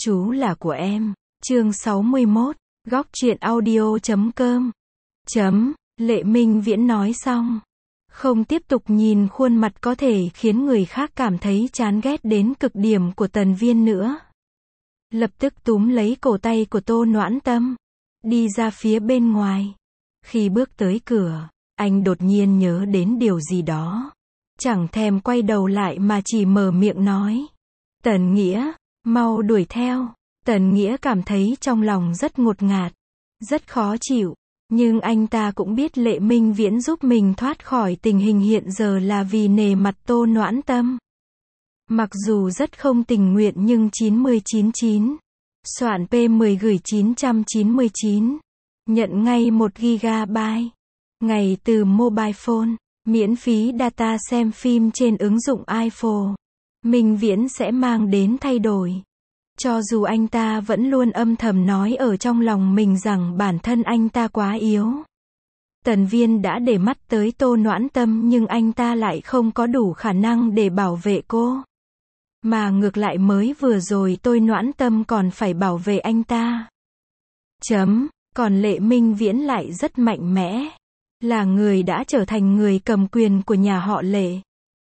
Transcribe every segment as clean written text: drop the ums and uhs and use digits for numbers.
Chú là của em. Chương 61. Góc truyện audio.com. Lệ Minh Viễn nói xong, không tiếp tục nhìn khuôn mặt có thể khiến người khác cảm thấy chán ghét đến cực điểm của Tần Viên nữa. Lập tức túm lấy cổ tay của Tô Noãn Tâm, đi ra phía bên ngoài. Khi bước tới cửa, anh đột nhiên nhớ đến điều gì đó. Chẳng thèm quay đầu lại mà chỉ mở miệng nói. Tần Nghĩa, mau đuổi theo. Tần Nghĩa cảm thấy trong lòng rất ngột ngạt, rất khó chịu. Nhưng anh ta cũng biết Lệ Minh Viễn giúp mình thoát khỏi tình hình hiện giờ là vì nể mặt Tô Noãn Tâm. Mặc dù rất không tình nguyện nhưng 999. Soạn P10 gửi 999. Nhận ngay 1 GB. Ngày từ mobile phone. Miễn phí data xem phim trên ứng dụng iPhone. Minh Viễn sẽ mang đến thay đổi. Cho dù anh ta vẫn luôn âm thầm nói ở trong lòng mình rằng bản thân anh ta quá yếu. Tần Viên đã để mắt tới Tô Noãn Tâm nhưng anh ta lại không có đủ khả năng để bảo vệ cô. Mà ngược lại mới vừa rồi Tô Noãn Tâm còn phải bảo vệ anh ta. Còn Lệ Minh Viễn lại rất mạnh mẽ. Là người đã trở thành người cầm quyền của nhà họ Lệ.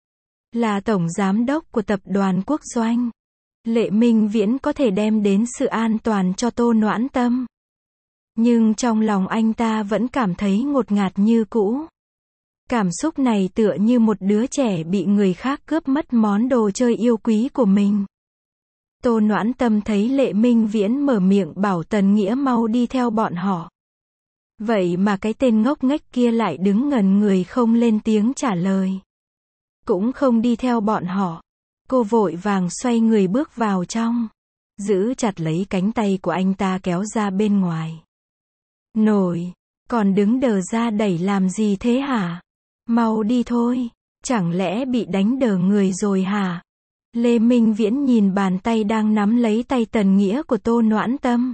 Là tổng giám đốc của tập đoàn Quốc Doanh. Lệ Minh Viễn có thể đem đến sự an toàn cho Tô Noãn Tâm. Nhưng trong lòng anh ta vẫn cảm thấy ngột ngạt như cũ. Cảm xúc này tựa như một đứa trẻ bị người khác cướp mất món đồ chơi yêu quý của mình. Tô Noãn Tâm thấy Lệ Minh Viễn mở miệng bảo Tần Nghĩa mau đi theo bọn họ. Vậy mà cái tên ngốc nghếch kia lại đứng ngẩn người không lên tiếng trả lời. Cũng không đi theo bọn họ. Cô vội vàng xoay người bước vào trong. Giữ chặt lấy cánh tay của anh ta kéo ra bên ngoài. Nổi, còn đứng đờ ra đẩy làm gì thế hả? Mau đi thôi, chẳng lẽ bị đánh đờ người rồi hả? Lê Minh Viễn nhìn bàn tay đang nắm lấy tay Tần Nghĩa của Tô Noãn Tâm.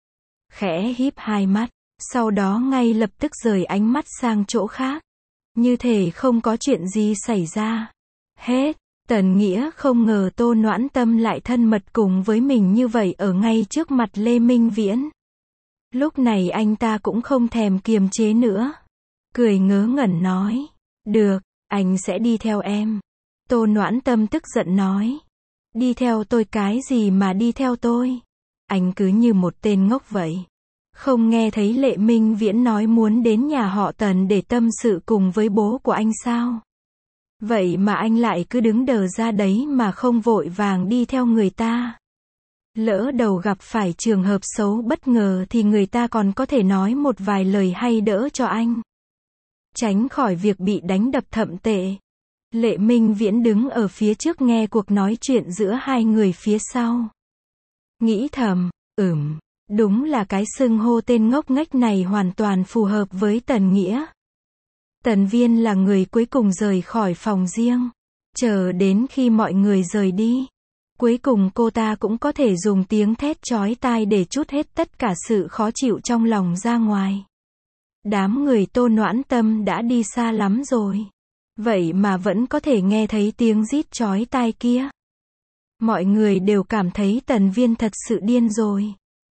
Khẽ híp hai mắt, sau đó ngay lập tức rời ánh mắt sang chỗ khác. Như thể không có chuyện gì xảy ra. Hết. Tần Nghĩa không ngờ Tô Noãn Tâm lại thân mật cùng với mình như vậy ở ngay trước mặt Lê Minh Viễn. Lúc này anh ta cũng không thèm kiềm chế nữa. Cười ngớ ngẩn nói. Được, anh sẽ đi theo em. Tô Noãn Tâm tức giận nói. Đi theo tôi cái gì mà đi theo tôi? Anh cứ như một tên ngốc vậy. Không nghe thấy Lệ Minh Viễn nói muốn đến nhà họ Tần để tâm sự cùng với bố của anh sao? Vậy mà anh lại cứ đứng đờ ra đấy mà không vội vàng đi theo người ta. Lỡ đầu gặp phải trường hợp xấu bất ngờ thì người ta còn có thể nói một vài lời hay đỡ cho anh. Tránh khỏi việc bị đánh đập thậm tệ. Lệ Minh Viễn đứng ở phía trước nghe cuộc nói chuyện giữa hai người phía sau. Nghĩ thầm, đúng là cái xưng hô tên ngốc nghếch này hoàn toàn phù hợp với Tần Nghĩa. Tần Viên là người cuối cùng rời khỏi phòng riêng. Chờ đến khi mọi người rời đi. Cuối cùng cô ta cũng có thể dùng tiếng thét chói tai để trút hết tất cả sự khó chịu trong lòng ra ngoài. Đám người Tô Noãn Tâm đã đi xa lắm rồi. Vậy mà vẫn có thể nghe thấy tiếng rít chói tai kia. Mọi người đều cảm thấy Tần Viên thật sự điên rồi.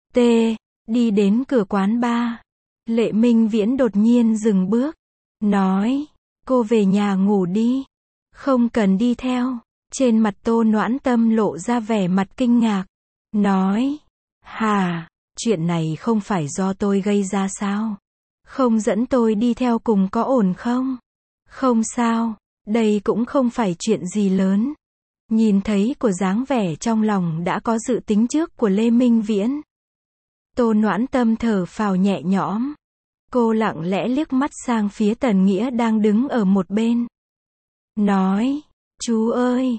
Đi đến cửa quán bar. Lệ Minh Viễn đột nhiên dừng bước. Nói, cô về nhà ngủ đi. Không cần đi theo. Trên mặt Tô Noãn Tâm lộ ra vẻ mặt kinh ngạc. Nói, hả, chuyện này không phải do tôi gây ra sao? Không dẫn tôi đi theo cùng có ổn không? Không sao, đây cũng không phải chuyện gì lớn. Nhìn thấy của dáng vẻ trong lòng đã có dự tính trước của Lê Minh Viễn. Tô Noãn Tâm thở phào nhẹ nhõm. Cô lặng lẽ liếc mắt sang phía Tần Nghĩa đang đứng ở một bên. Nói, chú ơi,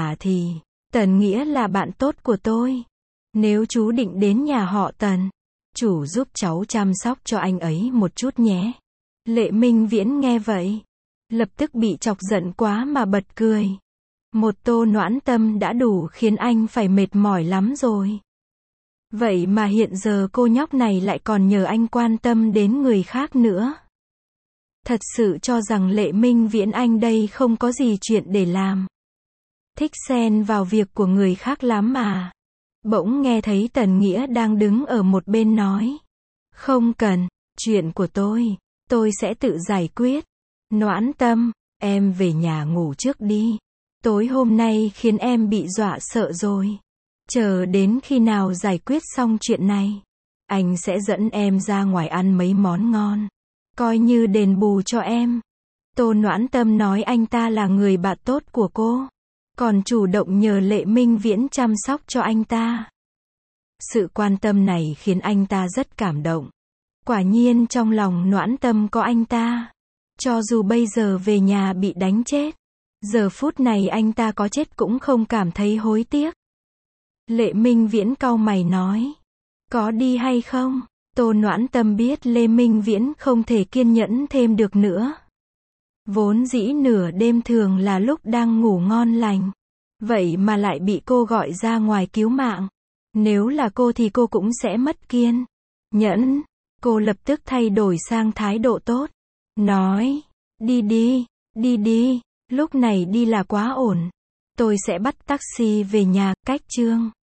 Tần Nghĩa là bạn tốt của tôi. Nếu chú định đến nhà họ Tần, chú giúp cháu chăm sóc cho anh ấy một chút nhé. Lệ Minh Viễn nghe vậy, lập tức bị chọc giận quá mà bật cười. Một Tô Noãn Tâm đã đủ khiến anh phải mệt mỏi lắm rồi. Vậy mà hiện giờ cô nhóc này lại còn nhờ anh quan tâm đến người khác nữa. Thật sự cho rằng Lệ Minh Viễn anh đây không có gì chuyện để làm. Thích xen vào việc của người khác lắm mà. Bỗng nghe thấy Tần Nghĩa đang đứng ở một bên nói. Không cần, chuyện của tôi sẽ tự giải quyết. Noãn Tâm, em về nhà ngủ trước đi. Tối hôm nay khiến em bị dọa sợ rồi. Chờ đến khi nào giải quyết xong chuyện này, anh sẽ dẫn em ra ngoài ăn mấy món ngon. Coi như đền bù cho em. Tô Noãn Tâm nói anh ta là người bạn tốt của cô. Còn chủ động nhờ Lệ Minh Viễn chăm sóc cho anh ta. Sự quan tâm này khiến anh ta rất cảm động. Quả nhiên trong lòng Noãn Tâm có anh ta. Cho dù bây giờ về nhà bị đánh chết, giờ phút này anh ta có chết cũng không cảm thấy hối tiếc. Lệ Minh Viễn cau mày nói. Có đi hay không? Tô Noãn Tâm biết Lê Minh Viễn không thể kiên nhẫn thêm được nữa. Vốn dĩ nửa đêm thường là lúc đang ngủ ngon lành. Vậy mà lại bị cô gọi ra ngoài cứu mạng. Nếu là cô thì cô cũng sẽ mất kiên nhẫn. Cô lập tức thay đổi sang thái độ tốt. Nói, đi đi, lúc này đi là quá ổn. Tôi sẽ bắt taxi về nhà, cách Trương